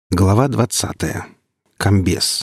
Глава 20. Комбез.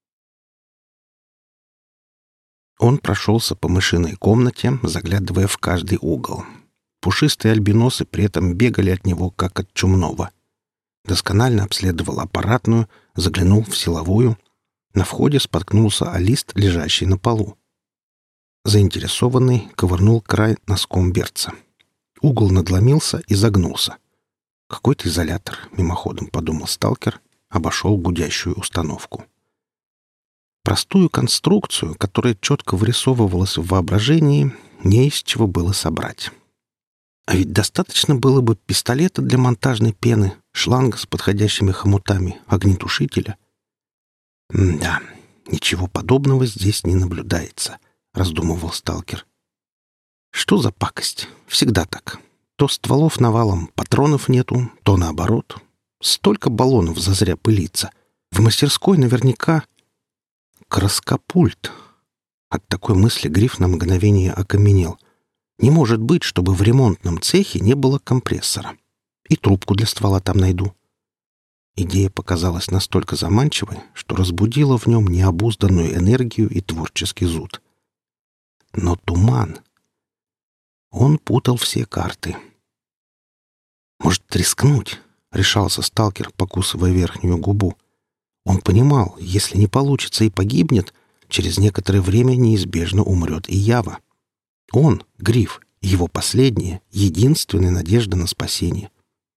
Он прошелся по мышиной комнате, заглядывая в каждый угол. Пушистые альбиносы при этом бегали от него, как от чумного. Досконально обследовал аппаратную, заглянул в силовую. На входе споткнулся о лист, лежащий на полу. Заинтересованный ковырнул край носком берца. Угол надломился и загнулся. «Какой-то изолятор», — мимоходом подумал сталкер, обошел гудящую установку. Простую конструкцию, которая четко вырисовывалась в воображении, не из чего было собрать. А ведь достаточно было бы пистолета для монтажной пены, шланга с подходящими хомутами, огнетушителя. «Да, ничего подобного здесь не наблюдается», — раздумывал сталкер. «Что за пакость? Всегда так. То стволов навалом, патронов нету, то наоборот. Столько баллонов зазря пылится. В мастерской наверняка... Краскопульт». От такой мысли Гриф на мгновение окаменел. Не может быть, чтобы в ремонтном цехе не было компрессора. И трубку для ствола там найду. Идея показалась настолько заманчивой, что разбудила в нем необузданную энергию и творческий зуд. Но туман... Он путал все карты. «Может, рискнуть?» — решался сталкер, покусывая верхнюю губу. Он понимал, если не получится и погибнет, через некоторое время неизбежно умрет и Ява. Он, Гриф, его последняя, единственная надежда на спасение.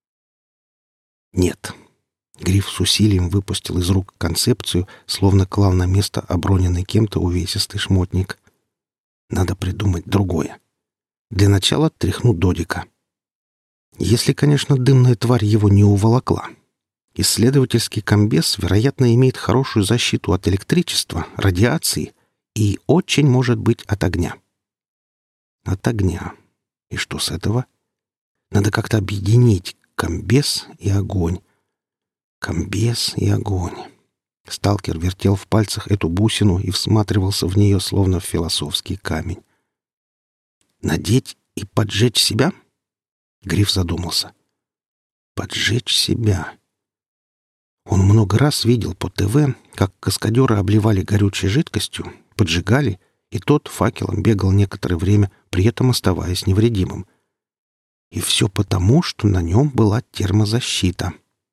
Нет. Гриф с усилием выпустил из рук концепцию, словно клал на место оброненный кем-то увесистый шмотник. Надо придумать другое. Для начала тряхну Додика. Если, конечно, дымная тварь его не уволокла. Исследовательский комбез, вероятно, имеет хорошую защиту от электричества, радиации и очень может быть от огня. От огня. И что с этого? Надо как-то объединить комбез и огонь. Комбез и огонь. Сталкер вертел в пальцах эту бусину и всматривался в нее, словно в философский камень. Надеть и поджечь себя? Гриф задумался. Поджечь себя. Он много раз видел по ТВ, как каскадеры обливали горючей жидкостью, поджигали, и тот факелом бегал некоторое время, при этом оставаясь невредимым. И все потому, что на нем была термозащита.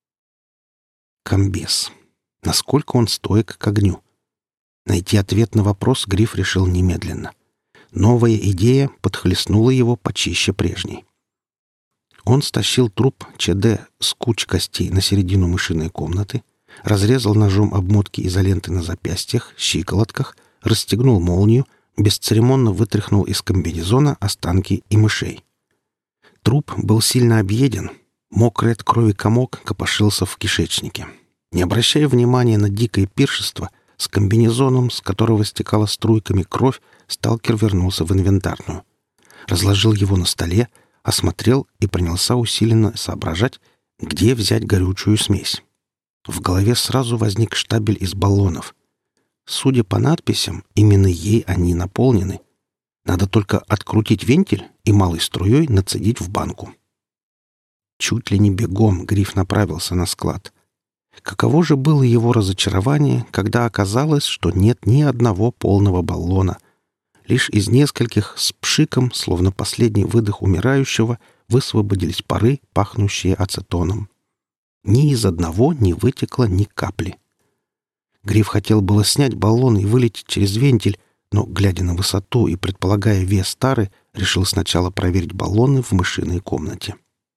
Комбез. Насколько он стоек к огню? Найти ответ на вопрос Гриф решил немедленно. Новая идея подхлестнула его почище прежней. Он стащил труп ЧД с куч костей на середину мышиной комнаты, разрезал ножом обмотки изоленты на запястьях, щиколотках, расстегнул молнию, бесцеремонно вытряхнул из комбинезона останки и мышей. Труп был сильно объеден, мокрый от крови комок копошился в кишечнике. Не обращая внимания на дикое пиршество, с комбинезоном, с которого стекала струйками кровь, сталкер вернулся в инвентарную. Разложил его на столе, осмотрел и принялся усиленно соображать, где взять горючую смесь. В голове сразу возник штабель из баллонов. Судя по надписям, именно ей они наполнены. Надо только открутить вентиль и малой струей нацедить в банку. Чуть ли не бегом Гриф направился на склад. Каково же было его разочарование, когда оказалось, что нет ни одного полного баллона. Лишь из нескольких с пшиком, словно последний выдох умирающего, высвободились пары, пахнущие ацетоном. Ни из одного не вытекло ни капли. Гриф хотел было снять баллон и вылететь через вентиль, но, глядя на высоту и предполагая вес тары, решил сначала проверить баллоны в мышиной комнате.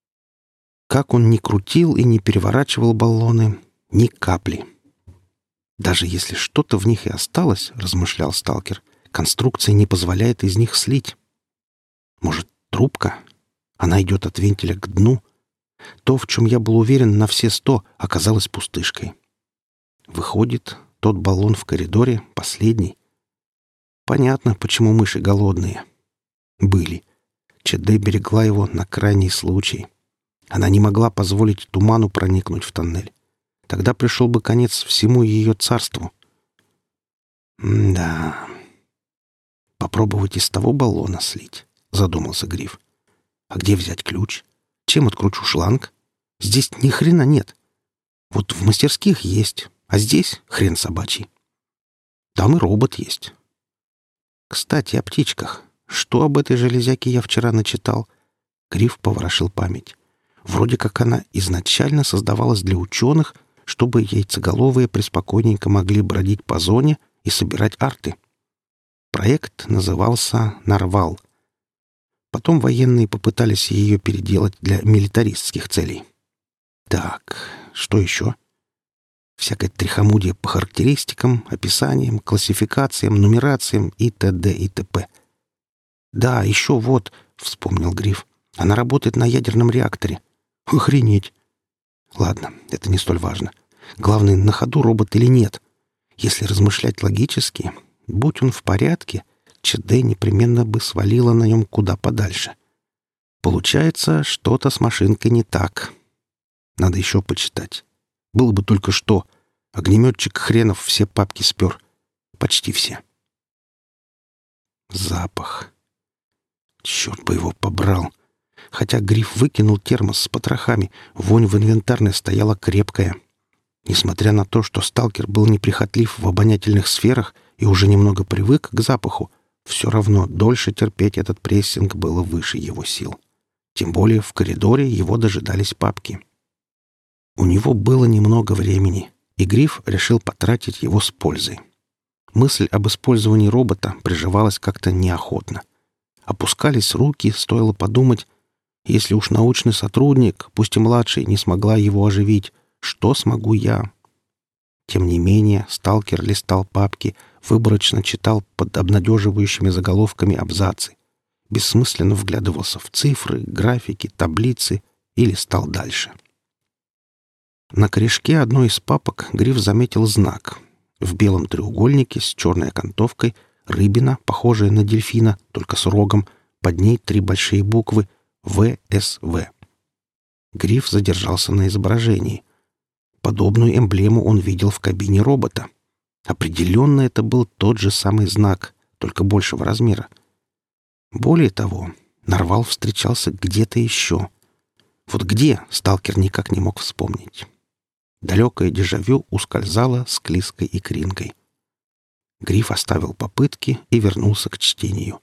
Как он ни крутил и не переворачивал баллоны, ни капли. Даже если что-то в них и осталось, размышлял сталкер, конструкция не позволяет из них слить. Может, трубка? Она идет от вентиля к дну. То, в чем я был уверен на все 100, оказалось пустышкой. Выходит, тот баллон в коридоре последний. Понятно, почему мыши голодные. Были. ЧД берегла его на крайний случай. Она не могла позволить туману проникнуть в тоннель. Тогда пришел бы конец всему ее царству. Да. Попробовать из того баллона слить, задумался Гриф. А где взять ключ? Чем откручу шланг? Здесь ни хрена нет. Вот в мастерских есть, а здесь хрен собачий. Там и робот есть. Кстати, о птичках. Что об этой железяке я вчера начитал? Гриф поворошил память. Вроде как она изначально создавалась для ученых, чтобы яйцеголовые преспокойненько могли бродить по зоне и собирать арты. Проект назывался «Нарвал». Потом военные попытались ее переделать для милитаристских целей. Так, что еще? Всякое трихомудие по характеристикам, описаниям, классификациям, нумерациям и т.д. и т.п. «Да, еще вот», — вспомнил Гриф, — «она работает на ядерном реакторе». «Охренеть!» «Ладно, это не столь важно. Главное, на ходу робот или нет. Если размышлять логически, будь он в порядке, ЧД непременно бы свалила на нем куда подальше. Получается, что-то с машинкой не так. Надо еще почитать. Было бы только что. Огнеметчик хренов все папки спер. Почти все. Запах. Черт бы его побрал. Хотя Гриф выкинул термос с потрохами, вонь в инвентарной стояла крепкая. Несмотря на то, что сталкер был неприхотлив в обонятельных сферах и уже немного привык к запаху, все равно дольше терпеть этот прессинг было выше его сил. Тем более в коридоре его дожидались папки. У него было немного времени, и Гриф решил потратить его с пользой. Мысль об использовании робота приживалась как-то неохотно. Опускались руки, стоило подумать, если уж научный сотрудник, пусть и младший, не смогла его оживить, что смогу я? Тем не менее, сталкер листал папки, выборочно читал под обнадеживающими заголовками абзацы, бессмысленно вглядывался в цифры, графики, таблицы и листал дальше. На корешке одной из папок Гриф заметил знак. В белом треугольнике с черной окантовкой рыбина, похожая на дельфина, только с рогом, под ней 3 большие буквы «ВСВ». Гриф задержался на изображении. Подобную эмблему он видел в кабине робота. Определенно это был тот же самый знак, только большего размера. Более того, Нарвал встречался где-то еще. Вот где, сталкер никак не мог вспомнить. Далекое дежавю ускользало склизкой икринкой. Гриф оставил попытки и вернулся к чтению.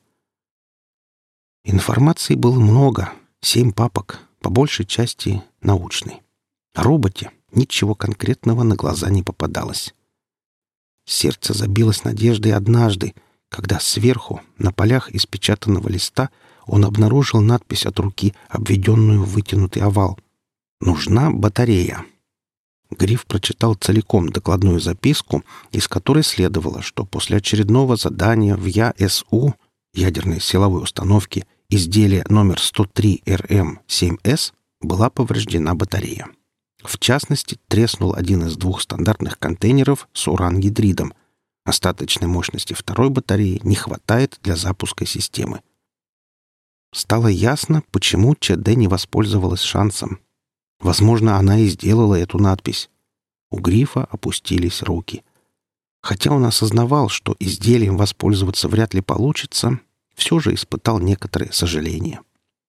Информации было много, 7 папок, по большей части научной. О роботе ничего конкретного на глаза не попадалось. Сердце забилось надеждой однажды, когда сверху, на полях испечатанного листа, он обнаружил надпись от руки, обведенную в вытянутый овал. «Нужна батарея». Гриф прочитал целиком докладную записку, из которой следовало, что после очередного задания в ЯСУ, ядерной силовой установки, изделия номер 103 РМ-7С, была повреждена батарея. В частности, треснул один из 2 стандартных контейнеров с уран-гидридом. Остаточной мощности второй батареи не хватает для запуска системы. Стало ясно, почему ЧД не воспользовалась шансом. Возможно, она и сделала эту надпись. У Грифа опустились руки. Хотя он осознавал, что изделием воспользоваться вряд ли получится, все же испытал некоторое сожаление.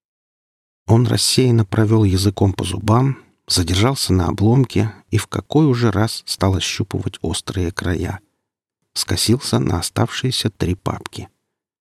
Он рассеянно провел языком по зубам, задержался на обломке и в какой уже раз стал ощупывать острые края. Скосился на оставшиеся 3 папки.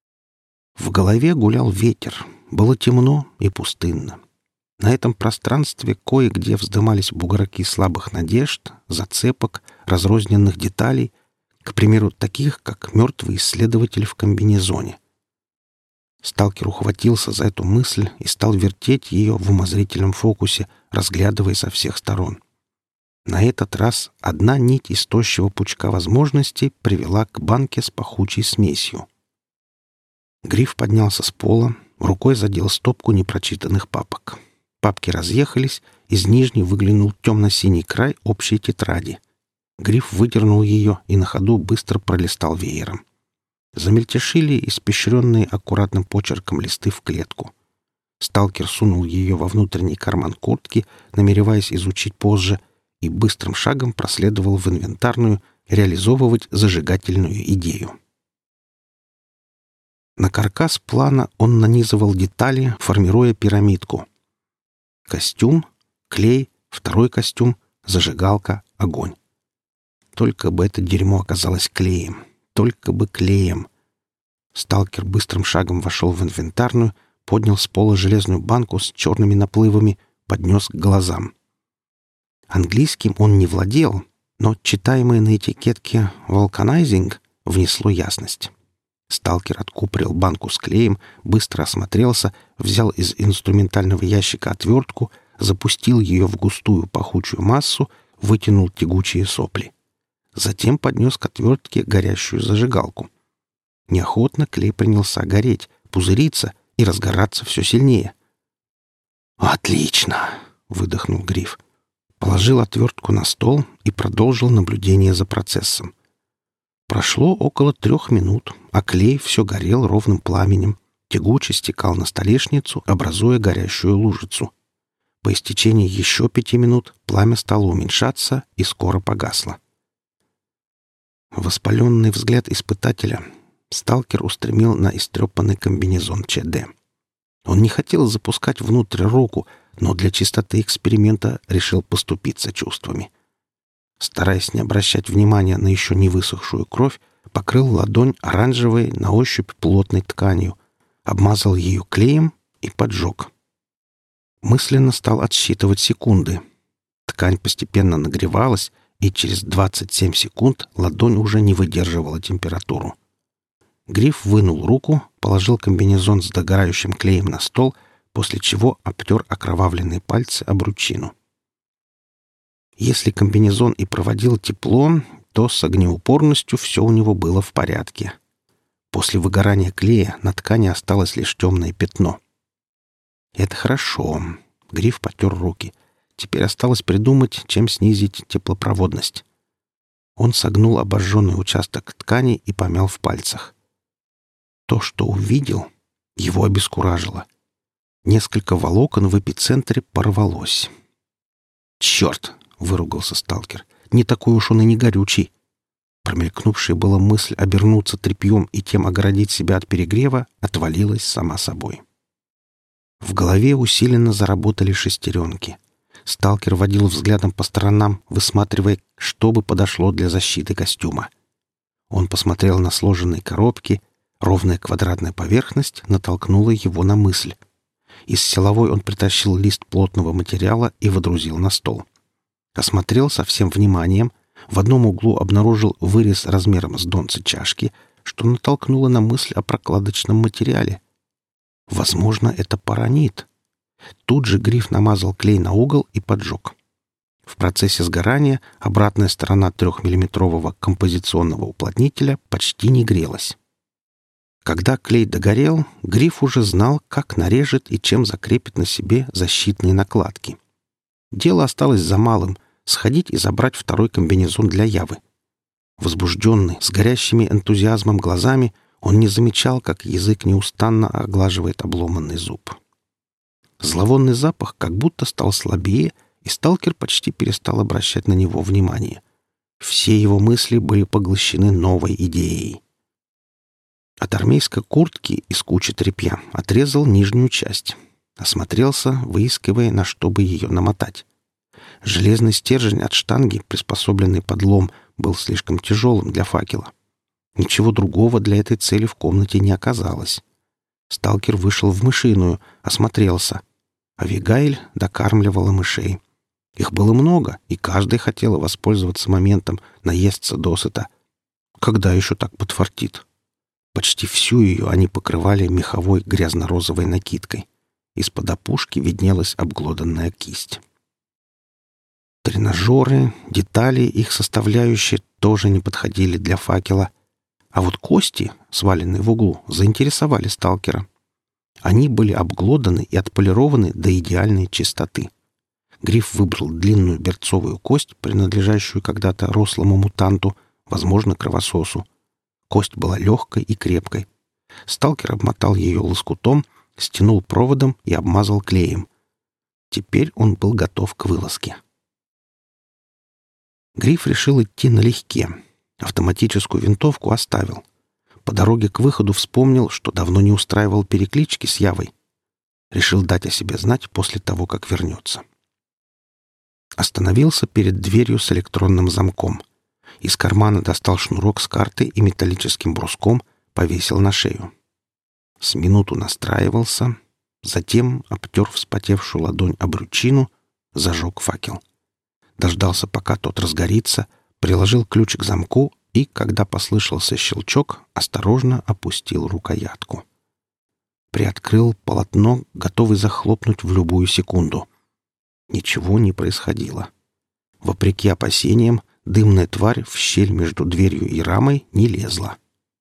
В голове гулял ветер, было темно и пустынно. На этом пространстве кое-где вздымались бугорки слабых надежд, зацепок, разрозненных деталей, к примеру, таких, как мертвый исследователь в комбинезоне. Сталкер ухватился за эту мысль и стал вертеть ее в умозрительном фокусе, разглядывая со всех сторон. На этот раз одна нить из тощего пучка возможностей привела к банке с пахучей смесью. Гриф поднялся с пола, рукой задел стопку непрочитанных папок. Папки разъехались, из нижней выглянул темно-синий край общей тетради. Гриф выдернул ее и на ходу быстро пролистал веером. Замельтешили испещренные аккуратным почерком листы в клетку. Сталкер сунул ее во внутренний карман куртки, намереваясь изучить позже, и быстрым шагом проследовал в инвентарную реализовывать зажигательную идею. На каркас плана он нанизывал детали, формируя пирамидку. Костюм, клей, второй костюм, зажигалка, огонь. Только бы это дерьмо оказалось клеем. Только бы клеем. Сталкер быстрым шагом вошел в инвентарную, поднял с пола железную банку с черными наплывами, поднес к глазам. Английским он не владел, но читаемое на этикетке «Vulcanizing» внесло ясность. Сталкер откупорил банку с клеем, быстро осмотрелся, взял из инструментального ящика отвертку, запустил ее в густую пахучую массу, вытянул тягучие сопли. Затем поднес к отвертке горящую зажигалку. Неохотно клей принялся гореть, пузыриться и разгораться все сильнее. «Отлично!» — выдохнул Гриф. Положил отвертку на стол и продолжил наблюдение за процессом. Прошло около 3 минут, а клей все горел ровным пламенем, тягуче стекал на столешницу, образуя горящую лужицу. По истечении еще 5 минут пламя стало уменьшаться и скоро погасло. Воспаленный взгляд испытателя сталкер устремил на истрепанный комбинезон ЧД. Он не хотел запускать внутрь руку, но для чистоты эксперимента решил поступиться чувствами. Стараясь не обращать внимания на еще не высохшую кровь, покрыл ладонь оранжевой на ощупь плотной тканью, обмазал ее клеем и поджег. Мысленно стал отсчитывать секунды. Ткань постепенно нагревалась, и через 27 секунд ладонь уже не выдерживала температуру. Гриф вынул руку, положил комбинезон с догорающим клеем на стол, после чего обтер окровавленные пальцы об ручину. Если комбинезон и проводил тепло, то с огнеупорностью все у него было в порядке. После выгорания клея на ткани осталось лишь темное пятно. «Это хорошо». Гриф потер руки. Теперь осталось придумать, чем снизить теплопроводность. Он согнул обожженный участок ткани и помял в пальцах. То, что увидел, его обескуражило. Несколько волокон в эпицентре порвалось. «Черт!» — выругался сталкер. «Не такой уж он и не горючий». Промелькнувшая была мысль обернуться тряпьем и тем огородить себя от перегрева отвалилась сама собой. В голове усиленно заработали шестеренки. Сталкер водил взглядом по сторонам, высматривая, что бы подошло для защиты костюма. Он посмотрел на сложенные коробки. Ровная квадратная поверхность натолкнула его на мысль. Из силовой он притащил лист плотного материала и водрузил на стол. Осмотрел со всем вниманием. В одном углу обнаружил вырез размером с донце чашки, что натолкнуло на мысль о прокладочном материале. Возможно, это паранит. Тут же Гриф намазал клей на угол и поджег. В процессе сгорания обратная сторона 3-миллиметрового композиционного уплотнителя почти не грелась. Когда клей догорел, Гриф уже знал, как нарежет и чем закрепит на себе защитные накладки. Дело осталось за малым — сходить и забрать второй комбинезон для Явы. Возбужденный, с горящими энтузиазмом глазами, он не замечал, как язык неустанно оглаживает обломанный зуб. Зловонный запах как будто стал слабее, и сталкер почти перестал обращать на него внимание. Все его мысли были поглощены новой идеей. От армейской куртки из кучи тряпья отрезал нижнюю часть. Осмотрелся, выискивая, на что бы ее намотать. Железный стержень от штанги, приспособленный под лом, был слишком тяжелым для факела. Ничего другого для этой цели в комнате не оказалось. Сталкер вышел в мышиную, осмотрелся. Авигаиль докармливала мышей. Их было много, и каждая хотела воспользоваться моментом, наесться досыта. Когда еще так подфартит? Почти всю ее они покрывали меховой грязно-розовой накидкой. Из-под опушки виднелась обглоданная кисть. Тренажеры, детали, их составляющие тоже не подходили для факела. А вот кости, сваленные в углу, заинтересовали сталкера. Они были обглоданы и отполированы до идеальной чистоты. Гриф выбрал длинную берцовую кость, принадлежащую когда-то рослому мутанту, возможно, кровососу. Кость была легкой и крепкой. Сталкер обмотал ее лоскутом, стянул проводом и обмазал клеем. Теперь он был готов к вылазке. Гриф решил идти налегке. Автоматическую винтовку оставил. По дороге к выходу вспомнил, что давно не устраивал переклички с Явой. Решил дать о себе знать после того, как вернется. Остановился перед дверью с электронным замком. Из кармана достал шнурок с картой и металлическим бруском, повесил на шею. С минуту настраивался, затем обтер вспотевшую ладонь об ручину, зажег факел. Дождался, пока тот разгорится, приложил ключ к замку и, когда послышался щелчок, осторожно опустил рукоятку. Приоткрыл полотно, готовый захлопнуть в любую секунду. Ничего не происходило. Вопреки опасениям, дымная тварь в щель между дверью и рамой не лезла.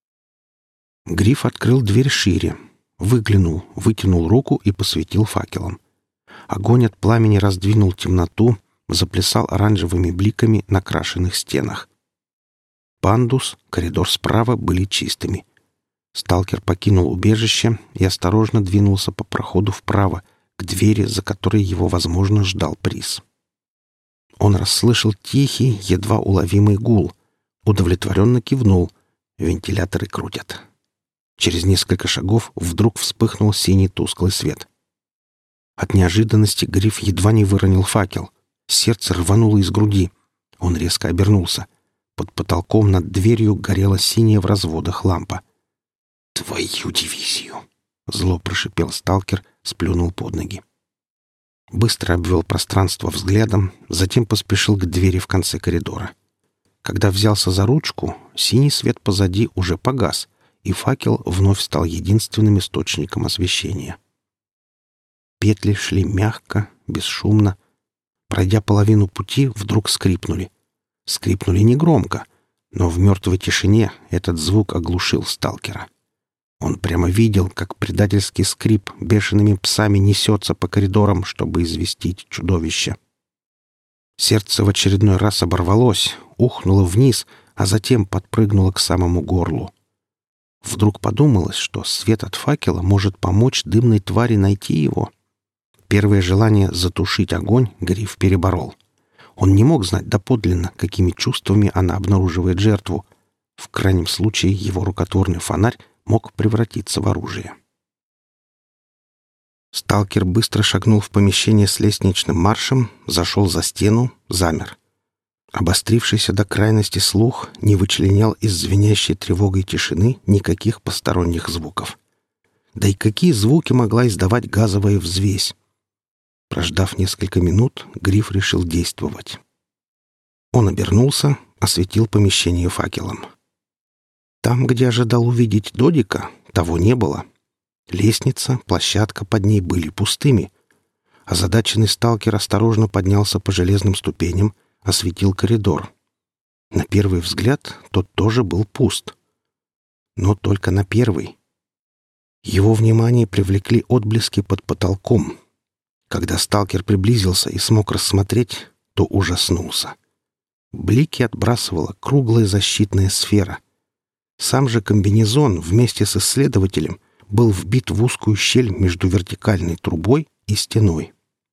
Гриф открыл дверь шире, выглянул, вытянул руку и посветил факелом. Огонь от пламени раздвинул темноту, заплясал оранжевыми бликами на крашенных стенах. Пандус, коридор справа были чистыми. Сталкер покинул убежище и осторожно двинулся по проходу вправо, к двери, за которой его, возможно, ждал приз. Он расслышал тихий, едва уловимый гул. Удовлетворенно кивнул. Вентиляторы крутят. Через несколько шагов вдруг вспыхнул синий тусклый свет. От неожиданности Гриф едва не выронил факел. Сердце рвануло из груди. Он резко обернулся. Под потолком над дверью горела синяя в разводах лампа. «Твою дивизию!» — зло прошипел сталкер, сплюнул под ноги. Быстро обвел пространство взглядом, затем поспешил к двери в конце коридора. Когда взялся за ручку, синий свет позади уже погас, и факел вновь стал единственным источником освещения. Петли шли мягко, бесшумно. Пройдя половину пути, вдруг скрипнули. Скрипнули негромко, но в мертвой тишине этот звук оглушил сталкера. Он прямо видел, как предательский скрип бешеными псами несется по коридорам, чтобы известить чудовище. Сердце в очередной раз оборвалось, ухнуло вниз, а затем подпрыгнуло к самому горлу. Вдруг подумалось, что свет от факела может помочь дымной твари найти его. Первое желание затушить огонь Гриф переборол. Он не мог знать доподлинно, какими чувствами она обнаруживает жертву. В крайнем случае его рукотворный фонарь мог превратиться в оружие. Сталкер быстро шагнул в помещение с лестничным маршем, зашел за стену, замер. Обострившийся до крайности слух не вычленял из звенящей тревогой тишины никаких посторонних звуков. Да и какие звуки могла издавать газовая взвесь? Прождав несколько минут, Гриф решил действовать. Он обернулся, осветил помещение факелом. Там, где ожидал увидеть Додика, того не было. Лестница, площадка под ней были пустыми. Озадаченный сталкер осторожно поднялся по железным ступеням, осветил коридор. На первый взгляд тот тоже был пуст. Но только на первый. Его внимание привлекли отблески под потолком. Когда сталкер приблизился и смог рассмотреть, то ужаснулся. Блики отбрасывала круглая защитная сфера. Сам же комбинезон вместе с исследователем был вбит в узкую щель между вертикальной трубой и стеной.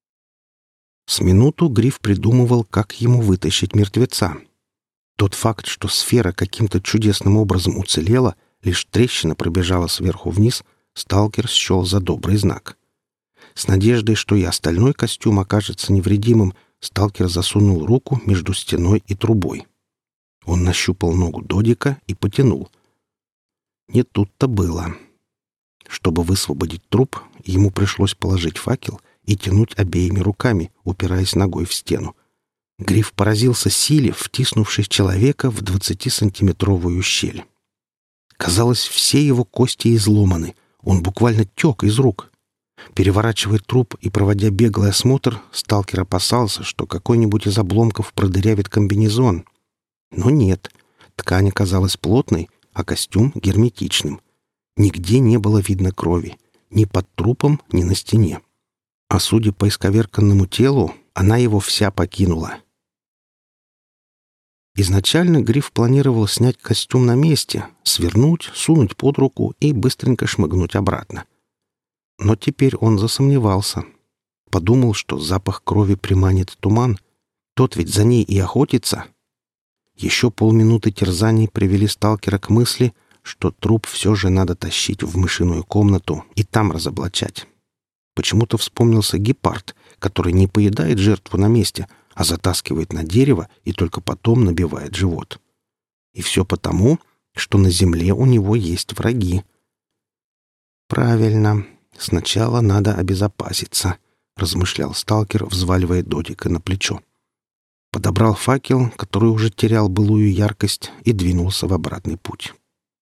С минуту Гриф придумывал, как ему вытащить мертвеца. Тот факт, что сфера каким-то чудесным образом уцелела, лишь трещина пробежала сверху вниз, сталкер счел за добрый знак. С надеждой, что и остальной костюм окажется невредимым, сталкер засунул руку между стеной и трубой. Он нащупал ногу Додика и потянул. Не тут-то было. Чтобы высвободить труп, ему пришлось положить факел и тянуть обеими руками, упираясь ногой в стену. Гриф поразился силе, втиснувшей человека в 20-сантиметровую щель. Казалось, все его кости изломаны. Он буквально тек из рук. Переворачивая труп и проводя беглый осмотр, сталкер опасался, что какой-нибудь из обломков продырявит комбинезон. Но нет. Ткань оказалась плотной, а костюм — герметичным. Нигде не было видно крови. Ни под трупом, ни на стене. А судя по исковерканному телу, она его вся покинула. Изначально Гриф планировал снять костюм на месте, свернуть, сунуть под руку и быстренько шмыгнуть обратно. Но теперь он засомневался. Подумал, что запах крови приманит туман. Тот ведь за ней и охотится. Еще полминуты терзаний привели сталкера к мысли, что труп все же надо тащить в мышиную комнату и там разоблачать. Почему-то вспомнился гепард, который не поедает жертву на месте, а затаскивает на дерево и только потом набивает живот. И все потому, что на земле у него есть враги. «Правильно. Сначала надо обезопаситься», — размышлял сталкер, взваливая Додика на плечо. Подобрал факел, который уже терял былую яркость, и двинулся в обратный путь.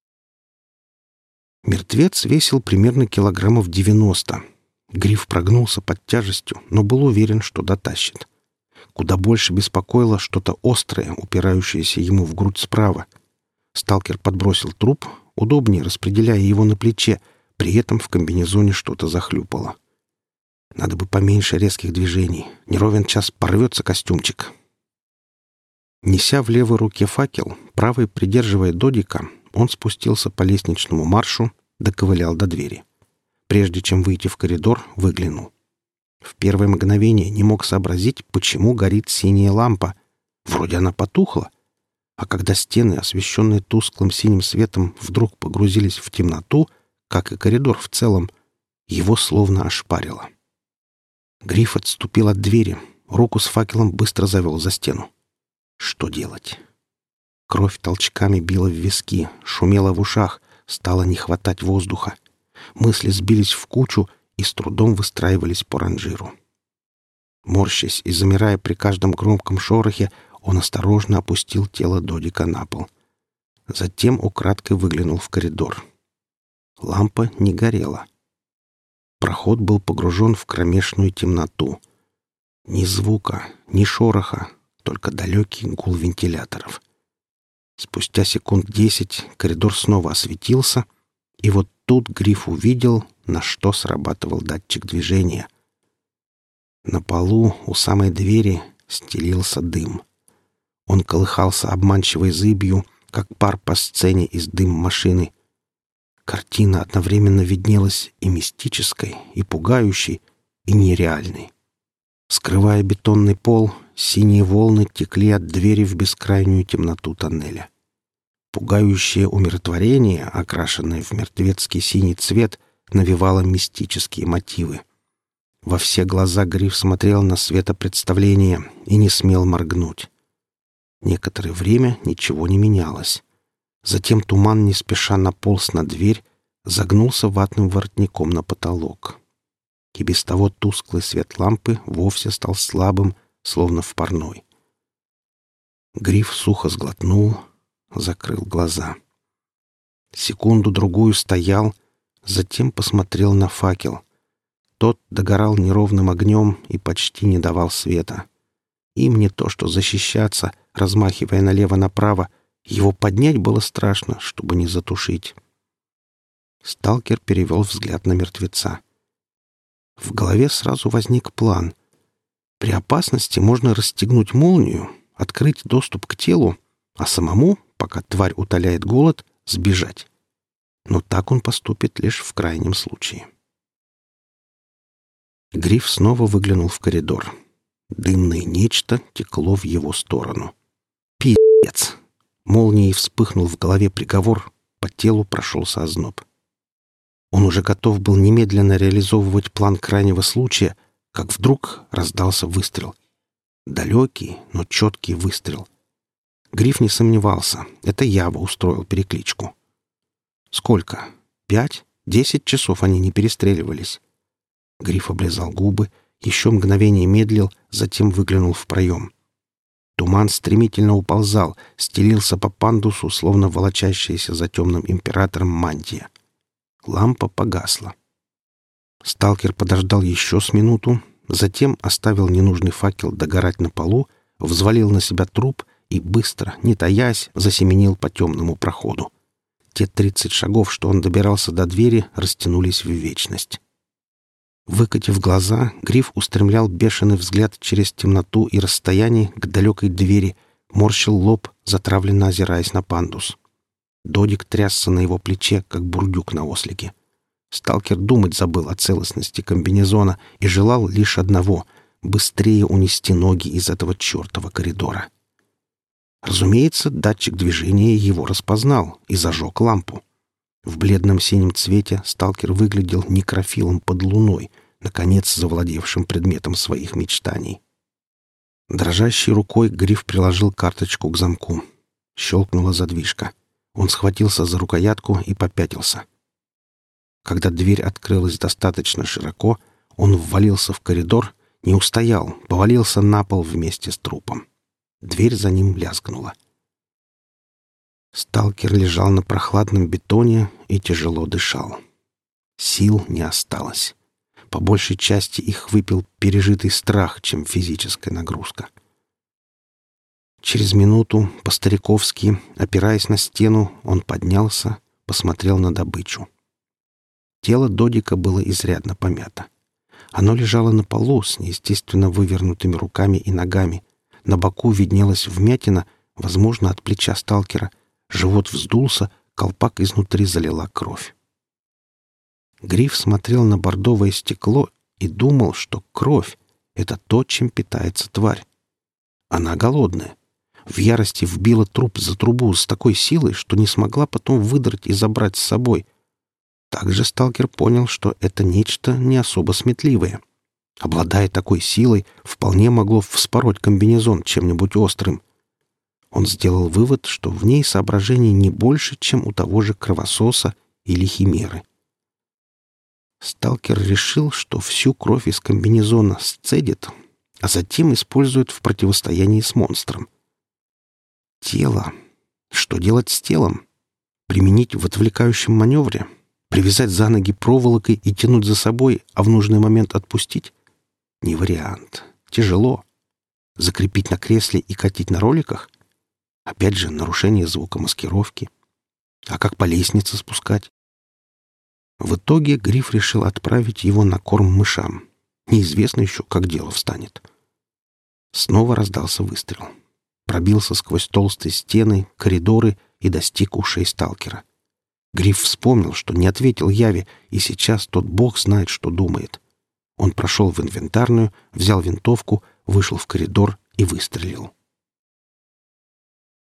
Мертвец весил примерно килограммов 90. Гриф прогнулся под тяжестью, но был уверен, что дотащит. Куда больше беспокоило что-то острое, упирающееся ему в грудь справа. Сталкер подбросил труп, удобнее распределяя его на плече, при этом в комбинезоне что-то захлюпало. Надо бы поменьше резких движений. Не ровен час порвется костюмчик. Неся в левой руке факел, правой придерживая Додика, он спустился по лестничному маршу, доковылял до двери. Прежде чем выйти в коридор, выглянул. В первое мгновение не мог сообразить, почему горит синяя лампа. Вроде она потухла. А когда стены, освещенные тусклым синим светом, вдруг погрузились в темноту, как и коридор в целом, его словно ошпарило. Гриф отступил от двери, руку с факелом быстро завел за стену. Что делать? Кровь толчками била в виски, шумела в ушах, стало не хватать воздуха. Мысли сбились в кучу и с трудом выстраивались по ранжиру. Морщась и замирая при каждом громком шорохе, он осторожно опустил тело Додика на пол. Затем украдкой выглянул в коридор. Лампа не горела. Проход был погружен в кромешную темноту. Ни звука, ни шороха, только далекий гул вентиляторов. Спустя секунд 10 коридор снова осветился, и вот тут Гриф увидел, на что срабатывал датчик движения. На полу у самой двери стелился дым. Он колыхался обманчивой зыбью, как пар по сцене из дым-машины. Картина одновременно виднелась и мистической, и пугающей, и нереальной. Скрывая бетонный пол, синие волны текли от двери в бескрайнюю темноту тоннеля. Пугающее умиротворение, окрашенное в мертвецкий синий цвет, навевало мистические мотивы. Во все глаза Гриф смотрел на светопредставление и не смел моргнуть. Некоторое время ничего не менялось. Затем туман не спеша наполз на дверь, загнулся ватным воротником на потолок. И без того тусклый свет лампы вовсе стал слабым, словно в парной. Гриф сухо сглотнул, закрыл глаза. Секунду-другую стоял, затем посмотрел на факел. Тот догорал неровным огнем и почти не давал света. Им не то что защищаться, размахивая налево-направо, его поднять было страшно, чтобы не затушить. Сталкер перевел взгляд на мертвеца. В голове сразу возник план. При опасности можно расстегнуть молнию, открыть доступ к телу, а самому, пока тварь утоляет голод, сбежать. Но так он поступит лишь в крайнем случае. Гриф снова выглянул в коридор. Дымное нечто текло в его сторону. Пиздец! Молнией вспыхнул в голове приговор, по телу прошелся озноб. Он уже готов был немедленно реализовывать план крайнего случая, как вдруг раздался выстрел. Далекий, но четкий выстрел. Гриф не сомневался, это Ява устроил перекличку. Сколько? 5? 10 часов они не перестреливались. Гриф облизал губы, еще мгновение медлил, затем выглянул в проем. Туман стремительно уползал, стелился по пандусу, словно волочащаяся за темным императором мантия. Лампа погасла. Сталкер подождал еще с минуту, затем оставил ненужный факел догорать на полу, взвалил на себя труп и быстро, не таясь, засеменил по темному проходу. Те 30 шагов, что он добирался до двери, растянулись в вечность. Выкатив глаза, Гриф устремлял бешеный взгляд через темноту и расстояние к далекой двери, морщил лоб, затравленно озираясь на пандус. Додик трясся на его плече, как бурдюк на ослике. Сталкер думать забыл о целостности комбинезона и желал лишь одного — быстрее унести ноги из этого чертова коридора. Разумеется, датчик движения его распознал и зажег лампу. В бледном синем цвете сталкер выглядел некрофилом под луной, наконец завладевшим предметом своих мечтаний. Дрожащей рукой Гриф приложил карточку к замку. Щелкнула задвижка. Он схватился за рукоятку и попятился. Когда дверь открылась достаточно широко, он ввалился в коридор, не устоял, повалился на пол вместе с трупом. Дверь за ним лязгнула. Сталкер лежал на прохладном бетоне и тяжело дышал. Сил не осталось. По большей части их выпил пережитый страх, чем физическая нагрузка. Через минуту, по-стариковски, опираясь на стену, он поднялся, посмотрел на добычу. Тело Додика было изрядно помято. Оно лежало на полу с неестественно вывернутыми руками и ногами. На боку виднелась вмятина, возможно, от плеча сталкера. Живот вздулся, колпак изнутри залила кровь. Гриф смотрел на бордовое стекло и думал, что кровь — это то, чем питается тварь. Она голодная. В ярости вбила труп за трубу с такой силой, что не смогла потом выдрать и забрать с собой. Также сталкер понял, что это нечто не особо сметливое. Обладая такой силой, вполне могло вспороть комбинезон чем-нибудь острым. Он сделал вывод, что в ней соображений не больше, чем у того же кровососа или химеры. Сталкер решил, что всю кровь из комбинезона сцедит, а затем использует в противостоянии с монстром. Тело. Что делать с телом? Применить в отвлекающем маневре? Привязать за ноги проволокой и тянуть за собой, а в нужный момент отпустить? Не вариант. Тяжело. Закрепить на кресле и катить на роликах? Опять же, нарушение звукомаскировки. А как по лестнице спускать? В итоге Гриф решил отправить его на корм мышам. Неизвестно еще, как дело встанет. Снова раздался выстрел. Пробился сквозь толстые стены, коридоры и достиг ушей сталкера. Гриф вспомнил, что не ответил Яве, и сейчас тот бог знает, что думает. Он прошел в инвентарную, взял винтовку, вышел в коридор и выстрелил.